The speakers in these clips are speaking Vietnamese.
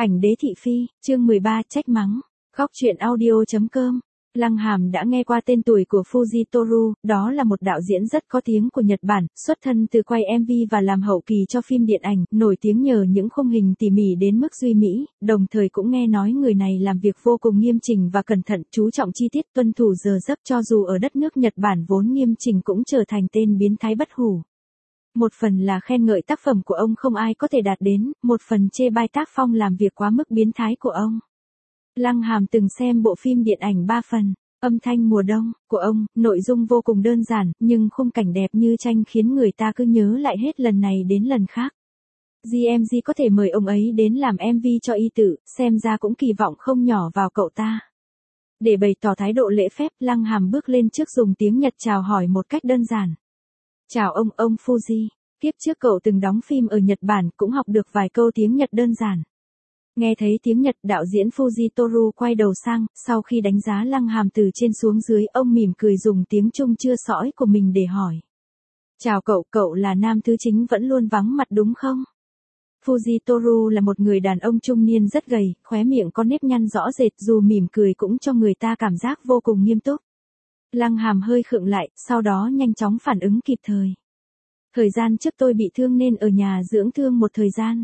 Ảnh đế thị phi, chương 13 trách mắng. Góc truyện audio.com. Lăng Hàm đã nghe qua tên tuổi của Fujitoru, đó là một đạo diễn rất có tiếng của Nhật Bản, xuất thân từ quay MV và làm hậu kỳ cho phim điện ảnh, nổi tiếng nhờ những khung hình tỉ mỉ đến mức duy mỹ, đồng thời cũng nghe nói người này làm việc vô cùng nghiêm chỉnh và cẩn thận, chú trọng chi tiết, tuân thủ giờ giấc, cho dù ở đất nước Nhật Bản vốn nghiêm chỉnh cũng trở thành tên biến thái bất hủ. Một phần là khen ngợi tác phẩm của ông không ai có thể đạt đến, một phần chê bai tác phong làm việc quá mức biến thái của ông. Lăng Hàm từng xem bộ phim điện ảnh 3 phần, Âm thanh mùa đông, của ông, nội dung vô cùng đơn giản, nhưng khung cảnh đẹp như tranh khiến người ta cứ nhớ lại hết lần này đến lần khác. GMG có thể mời ông ấy đến làm MV cho y tử, xem ra cũng kỳ vọng không nhỏ vào cậu ta. Để bày tỏ thái độ lễ phép, Lăng Hàm bước lên trước dùng tiếng Nhật chào hỏi một cách đơn giản. Chào ông Fuji. Kiếp trước cậu từng đóng phim ở Nhật Bản cũng học được vài câu tiếng Nhật đơn giản. Nghe thấy tiếng Nhật, đạo diễn Fujitoru quay đầu sang, sau khi đánh giá Lăng Hàm từ trên xuống dưới, ông mỉm cười dùng tiếng Trung chưa sõi của mình để hỏi. Chào cậu là nam thứ chính vẫn luôn vắng mặt đúng không? Fujitoru là một người đàn ông trung niên rất gầy, khóe miệng có nếp nhăn rõ rệt, dù mỉm cười cũng cho người ta cảm giác vô cùng nghiêm túc. Lăng Hàm hơi khựng lại, sau đó nhanh chóng phản ứng kịp thời. Thời gian trước tôi bị thương nên ở nhà dưỡng thương một thời gian.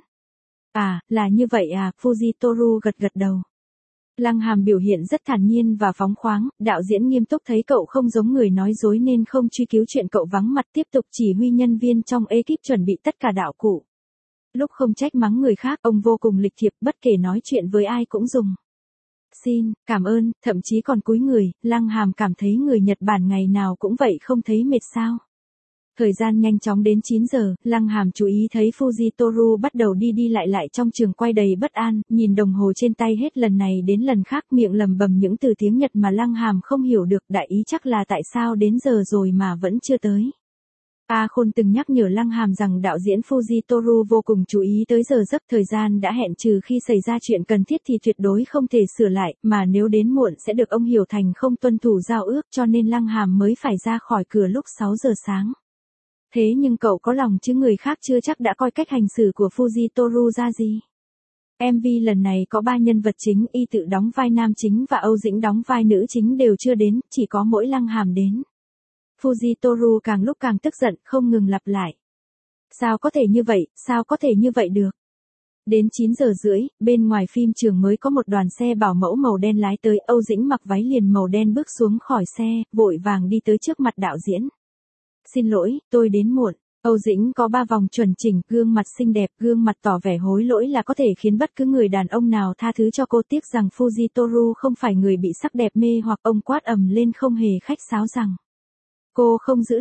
À, là như vậy à, Fujitoru gật đầu. Lăng Hàm biểu hiện rất thản nhiên và phóng khoáng, đạo diễn nghiêm túc thấy cậu không giống người nói dối nên không truy cứu chuyện cậu vắng mặt, tiếp tục chỉ huy nhân viên trong ekip chuẩn bị tất cả đạo cụ. Lúc không trách mắng người khác, ông vô cùng lịch thiệp, bất kể nói chuyện với ai cũng dùng xin, cảm ơn, thậm chí còn cúi người. Lăng Hàm cảm thấy người Nhật Bản ngày nào cũng vậy, không thấy mệt sao. Thời gian nhanh chóng đến 9 giờ, Lăng Hàm chú ý thấy Fujitoru bắt đầu đi lại trong trường quay đầy bất an, nhìn đồng hồ trên tay hết lần này đến lần khác, miệng lẩm bẩm những từ tiếng Nhật mà Lăng Hàm không hiểu được, đại ý chắc là tại sao đến giờ rồi mà vẫn chưa tới. A Khôn từng nhắc nhở Lăng Hàm rằng đạo diễn Fujitoru vô cùng chú ý tới giờ giấc, thời gian đã hẹn trừ khi xảy ra chuyện cần thiết thì tuyệt đối không thể sửa lại, mà nếu đến muộn sẽ được ông hiểu thành không tuân thủ giao ước, cho nên Lăng Hàm mới phải ra khỏi cửa lúc 6 giờ sáng. Thế nhưng cậu có lòng chứ người khác chưa chắc đã coi cách hành xử của Fujitoru ra gì. MV lần này có 3 nhân vật chính, y tự đóng vai nam chính và Âu Dĩnh đóng vai nữ chính đều chưa đến, chỉ có mỗi Lăng Hàm đến. Fujitoru càng lúc càng tức giận, không ngừng lặp lại. Sao có thể như vậy, sao có thể như vậy được? Đến 9 giờ rưỡi, bên ngoài phim trường mới có một đoàn xe bảo mẫu màu đen lái tới, Âu Dĩnh mặc váy liền màu đen bước xuống khỏi xe, vội vàng đi tới trước mặt đạo diễn. Xin lỗi, tôi đến muộn. Âu Dĩnh có 3 vòng chuẩn chỉnh, gương mặt xinh đẹp, gương mặt tỏ vẻ hối lỗi là có thể khiến bất cứ người đàn ông nào tha thứ cho cô, tiếc rằng Fujitoru không phải người bị sắc đẹp mê hoặc, ông quát ầm lên không hề khách sáo rằng. Cô không giữ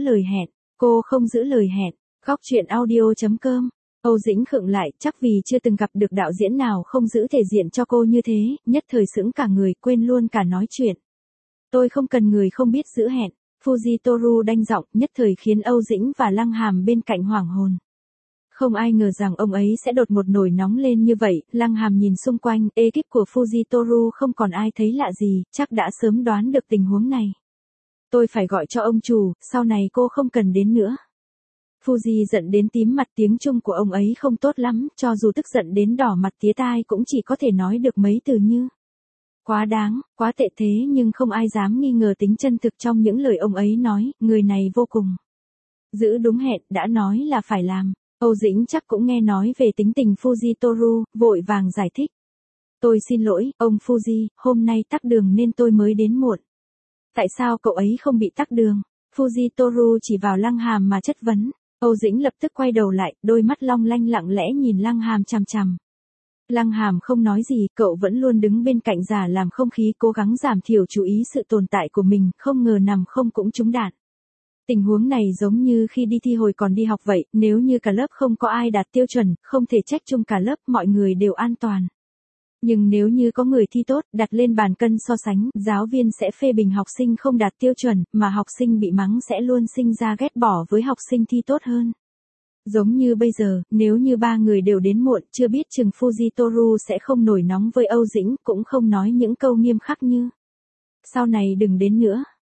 lời hẹn, Góc truyện audio.com. Âu Dĩnh khựng lại, chắc vì chưa từng gặp được đạo diễn nào không giữ thể diện cho cô như thế, nhất thời sững cả người, quên luôn cả nói chuyện. Tôi không cần người không biết giữ hẹn. Fujitoru đanh giọng, nhất thời khiến Âu Dĩnh và Lăng Hàm bên cạnh hoảng hồn. Không ai ngờ rằng ông ấy sẽ đột ngột nổi nóng lên như vậy. Lăng Hàm nhìn xung quanh, ekip của Fujitoru không còn ai thấy lạ gì, chắc đã sớm đoán được tình huống này. Tôi phải gọi cho ông chủ, sau này cô không cần đến nữa. Fuji giận đến tím mặt, tiếng Trung của ông ấy không tốt lắm, cho dù tức giận đến đỏ mặt tía tai cũng chỉ có thể nói được mấy từ như quá đáng, quá tệ, thế nhưng không ai dám nghi ngờ tính chân thực trong những lời ông ấy nói, người này vô cùng giữ đúng hẹn, đã nói là phải làm. Âu Dĩnh chắc cũng nghe nói về tính tình Fujitoru, vội vàng giải thích. Tôi xin lỗi, ông Fuji, hôm nay tắc đường nên tôi mới đến muộn. Tại sao cậu ấy không bị tắc đường? Fujitoru chỉ vào Lăng Hàm mà chất vấn. Âu Dĩnh lập tức quay đầu lại, đôi mắt long lanh lặng lẽ nhìn Lăng Hàm chằm chằm. Lăng Hàm không nói gì, cậu vẫn luôn đứng bên cạnh giả làm không khí, cố gắng giảm thiểu chú ý sự tồn tại của mình, không ngờ nằm không cũng trúng đạn. Tình huống này giống như khi đi thi hồi còn đi học vậy, nếu như cả lớp không có ai đạt tiêu chuẩn, không thể trách chung cả lớp, mọi người đều an toàn. Nhưng nếu như có người thi tốt, đặt lên bàn cân so sánh, giáo viên sẽ phê bình học sinh không đạt tiêu chuẩn, mà học sinh bị mắng sẽ luôn sinh ra ghét bỏ với học sinh thi tốt hơn. Giống như bây giờ, nếu như 3 người đều đến muộn, chưa biết chừng Fujitoru sẽ không nổi nóng với Âu Dĩnh, cũng không nói những câu nghiêm khắc như sau này đừng đến nữa.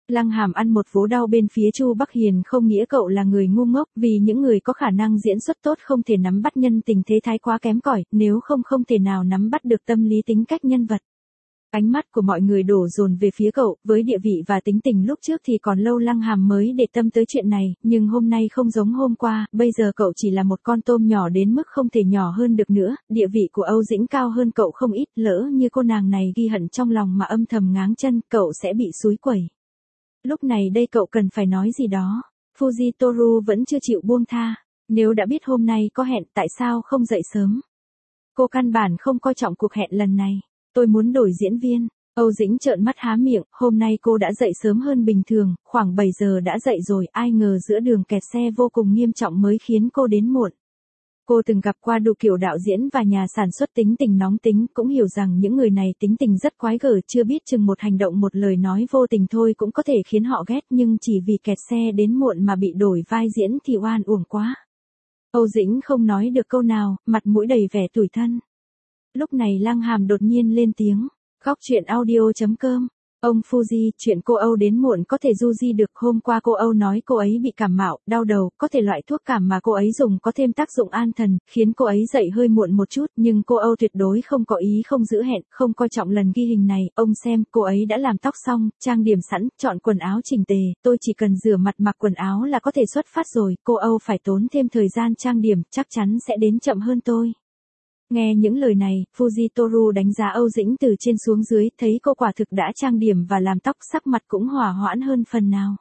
Lăng Hàm ăn một vố đau bên phía Chu Bắc Hiền, không nghĩa cậu là người ngu ngốc, vì những người có khả năng diễn xuất tốt không thể nắm bắt nhân tình thế thái quá kém cỏi, nếu không thể nào nắm bắt được tâm lý tính cách nhân vật. Ánh mắt của mọi người đổ dồn về phía cậu, với địa vị và tính tình lúc trước thì còn lâu Lăng Hàm mới để tâm tới chuyện này, nhưng hôm nay không giống hôm qua, bây giờ cậu chỉ là một con tôm nhỏ đến mức không thể nhỏ hơn được nữa, địa vị của Âu Dĩnh cao hơn cậu không ít, lỡ như cô nàng này ghi hận trong lòng mà âm thầm ngáng chân, cậu sẽ bị xúi quẩy. Lúc này đây cậu cần phải nói gì đó. Fujitoru vẫn chưa chịu buông tha, nếu đã biết hôm nay có hẹn tại sao không dậy sớm. Cô căn bản không coi trọng cuộc hẹn lần này. Tôi muốn đổi diễn viên. Âu Dĩnh trợn mắt há miệng, hôm nay cô đã dậy sớm hơn bình thường, khoảng 7 giờ đã dậy rồi, ai ngờ giữa đường kẹt xe vô cùng nghiêm trọng mới khiến cô đến muộn. Cô từng gặp qua đủ kiểu đạo diễn và nhà sản xuất tính tình nóng tính, cũng hiểu rằng những người này tính tình rất quái gở, chưa biết chừng một hành động một lời nói vô tình thôi cũng có thể khiến họ ghét, nhưng chỉ vì kẹt xe đến muộn mà bị đổi vai diễn thì oan uổng quá. Âu Dĩnh không nói được câu nào, mặt mũi đầy vẻ tủi thân. Lúc này Lăng Hàm đột nhiên lên tiếng. Góc truyện audio.com. Ông Fuji, chuyện cô Âu đến muộn có thể du di được. Hôm qua cô Âu nói cô ấy bị cảm mạo, đau đầu, có thể loại thuốc cảm mà cô ấy dùng có thêm tác dụng an thần, khiến cô ấy dậy hơi muộn một chút, nhưng cô Âu tuyệt đối không có ý không giữ hẹn, không coi trọng lần ghi hình này. Ông xem, cô ấy đã làm tóc xong, trang điểm sẵn, chọn quần áo chỉnh tề, tôi chỉ cần rửa mặt mặc quần áo là có thể xuất phát rồi, cô Âu phải tốn thêm thời gian trang điểm, chắc chắn sẽ đến chậm hơn tôi. Nghe những lời này, Fujitoru đánh giá Âu Dĩnh từ trên xuống dưới, thấy cô quả thực đã trang điểm và làm tóc, sắc mặt cũng hòa hoãn hơn phần nào.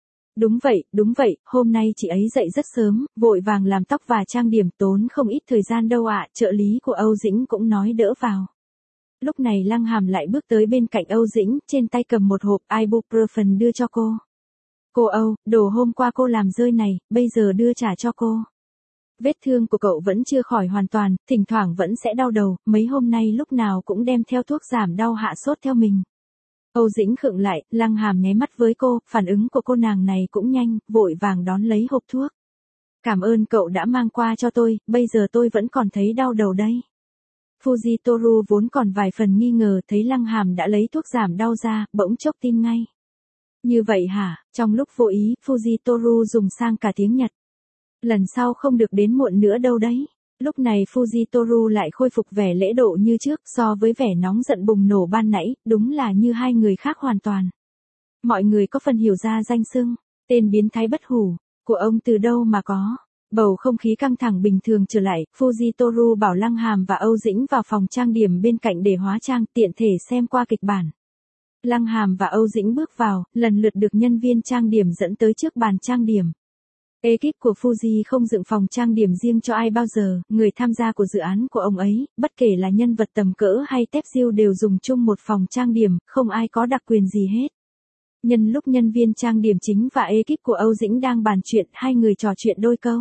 Đúng vậy, hôm nay chị ấy dậy rất sớm, vội vàng làm tóc và trang điểm, tốn không ít thời gian đâu ạ, trợ lý của Âu Dĩnh cũng nói đỡ vào. Lúc này Lăng Hàm lại bước tới bên cạnh Âu Dĩnh, trên tay cầm một hộp ibuprofen đưa cho cô. Cô Âu, đồ hôm qua cô làm rơi này, bây giờ đưa trả cho cô. Vết thương của cậu vẫn chưa khỏi hoàn toàn, thỉnh thoảng vẫn sẽ đau đầu, mấy hôm nay lúc nào cũng đem theo thuốc giảm đau hạ sốt theo mình. Âu Dĩnh khựng lại, Lăng Hàm nháy mắt với cô, phản ứng của cô nàng này cũng nhanh, vội vàng đón lấy hộp thuốc. Cảm ơn cậu đã mang qua cho tôi, bây giờ tôi vẫn còn thấy đau đầu đây. Fujitoru vốn còn vài phần nghi ngờ, thấy Lăng Hàm đã lấy thuốc giảm đau ra, bỗng chốc tin ngay. Như vậy hả? Trong lúc vô ý, Fujitoru dùng sang cả tiếng Nhật. Lần sau không được đến muộn nữa đâu đấy. Lúc này Fujitoru lại khôi phục vẻ lễ độ như trước, so với vẻ nóng giận bùng nổ ban nãy, đúng là như hai người khác hoàn toàn. Mọi người có phần hiểu ra danh xưng, tên biến thái bất hủ, của ông từ đâu mà có. Bầu không khí căng thẳng bình thường trở lại, Fujitoru bảo Lăng Hàm và Âu Dĩnh vào phòng trang điểm bên cạnh để hóa trang, tiện thể xem qua kịch bản. Lăng Hàm và Âu Dĩnh bước vào, lần lượt được nhân viên trang điểm dẫn tới trước bàn trang điểm. Ekip của Fuji không dựng phòng trang điểm riêng cho ai bao giờ, người tham gia của dự án của ông ấy, bất kể là nhân vật tầm cỡ hay tép diêu đều dùng chung một phòng trang điểm, không ai có đặc quyền gì hết. Nhân lúc nhân viên trang điểm chính và ekip của Âu Dĩnh đang bàn chuyện, hai người trò chuyện đôi câu.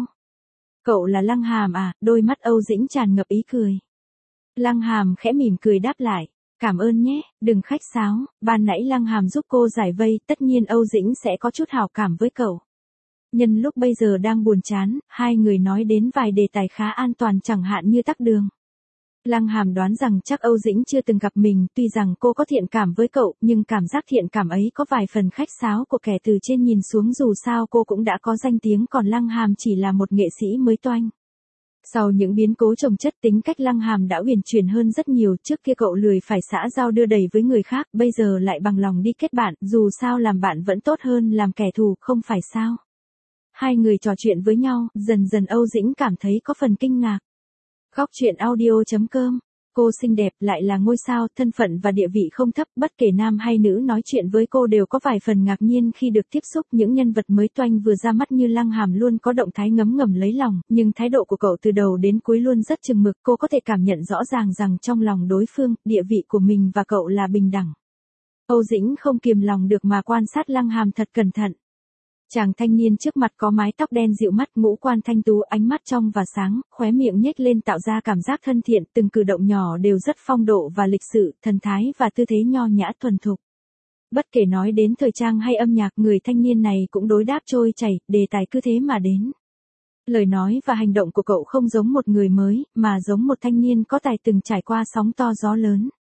Cậu là Lăng Hàm à? Đôi mắt Âu Dĩnh tràn ngập ý cười. Lăng Hàm khẽ mỉm cười đáp lại. Cảm ơn nhé, đừng khách sáo, ban nãy Lăng Hàm giúp cô giải vây, tất nhiên Âu Dĩnh sẽ có chút hảo cảm với cậu. Nhân lúc bây giờ đang buồn chán, hai người nói đến vài đề tài khá an toàn chẳng hạn như tắc đường. Lăng Hàm đoán rằng chắc Âu Dĩnh chưa từng gặp mình, tuy rằng cô có thiện cảm với cậu, nhưng cảm giác thiện cảm ấy có vài phần khách sáo của kẻ từ trên nhìn xuống, dù sao cô cũng đã có danh tiếng, còn Lăng Hàm chỉ là một nghệ sĩ mới toanh. Sau những biến cố chồng chất, tính cách Lăng Hàm đã uyển chuyển hơn rất nhiều, trước kia cậu lười phải xã giao đưa đẩy với người khác, bây giờ lại bằng lòng đi kết bạn, dù sao làm bạn vẫn tốt hơn làm kẻ thù, không phải sao. Hai người trò chuyện với nhau, dần dần Âu Dĩnh cảm thấy có phần kinh ngạc. Góc truyện audio.com. Cô xinh đẹp, lại là ngôi sao, thân phận và địa vị không thấp, bất kể nam hay nữ nói chuyện với cô đều có vài phần ngạc nhiên khi được tiếp xúc. Những nhân vật mới toanh vừa ra mắt như Lăng Hàm luôn có động thái ngấm ngầm lấy lòng, nhưng thái độ của cậu từ đầu đến cuối luôn rất chừng mực, cô có thể cảm nhận rõ ràng rằng trong lòng đối phương, địa vị của mình và cậu là bình đẳng. Âu Dĩnh không kiềm lòng được mà quan sát Lăng Hàm thật cẩn thận. Chàng thanh niên trước mặt có mái tóc đen dịu mắt, ngũ quan thanh tú, ánh mắt trong và sáng, khóe miệng nhếch lên tạo ra cảm giác thân thiện, từng cử động nhỏ đều rất phong độ và lịch sự, thần thái và tư thế nho nhã thuần thục. Bất kể nói đến thời trang hay âm nhạc, người thanh niên này cũng đối đáp trôi chảy, đề tài cứ thế mà đến. Lời nói và hành động của cậu không giống một người mới, mà giống một thanh niên có tài từng trải qua sóng to gió lớn.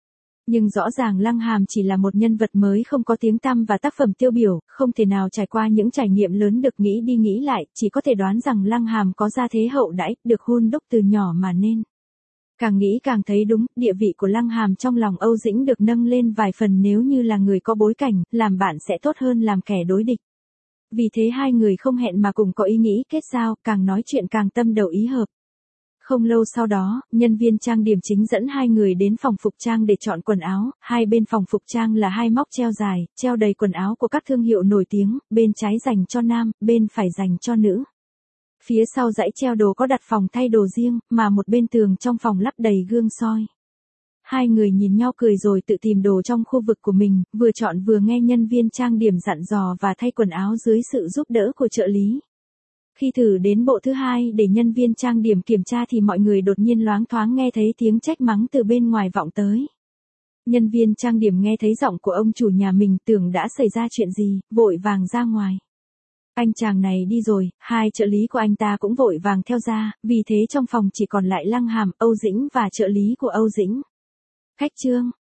Nhưng rõ ràng Lăng Hàm chỉ là một nhân vật mới không có tiếng tăm và tác phẩm tiêu biểu, không thể nào trải qua những trải nghiệm lớn được, nghĩ đi nghĩ lại, chỉ có thể đoán rằng Lăng Hàm có gia thế hậu đãi, được hun đúc từ nhỏ mà nên. Càng nghĩ càng thấy đúng, địa vị của Lăng Hàm trong lòng Âu Dĩnh được nâng lên vài phần, nếu như là người có bối cảnh, làm bạn sẽ tốt hơn làm kẻ đối địch. Vì thế hai người không hẹn mà cùng có ý nghĩ kết giao, càng nói chuyện càng tâm đầu ý hợp. Không lâu sau đó, nhân viên trang điểm chính dẫn hai người đến phòng phục trang để chọn quần áo, hai bên phòng phục trang là hai móc treo dài, treo đầy quần áo của các thương hiệu nổi tiếng, bên trái dành cho nam, bên phải dành cho nữ. Phía sau dãy treo đồ có đặt phòng thay đồ riêng, mà một bên tường trong phòng lắp đầy gương soi. Hai người nhìn nhau cười rồi tự tìm đồ trong khu vực của mình, vừa chọn vừa nghe nhân viên trang điểm dặn dò và thay quần áo dưới sự giúp đỡ của trợ lý. Khi thử đến bộ thứ hai để nhân viên trang điểm kiểm tra thì mọi người đột nhiên loáng thoáng nghe thấy tiếng trách mắng từ bên ngoài vọng tới. Nhân viên trang điểm nghe thấy giọng của ông chủ nhà mình, tưởng đã xảy ra chuyện gì, vội vàng ra ngoài. Anh chàng này đi rồi, hai trợ lý của anh ta cũng vội vàng theo ra, vì thế trong phòng chỉ còn lại Lăng Hàm, Âu Dĩnh và trợ lý của Âu Dĩnh. Khách Trương,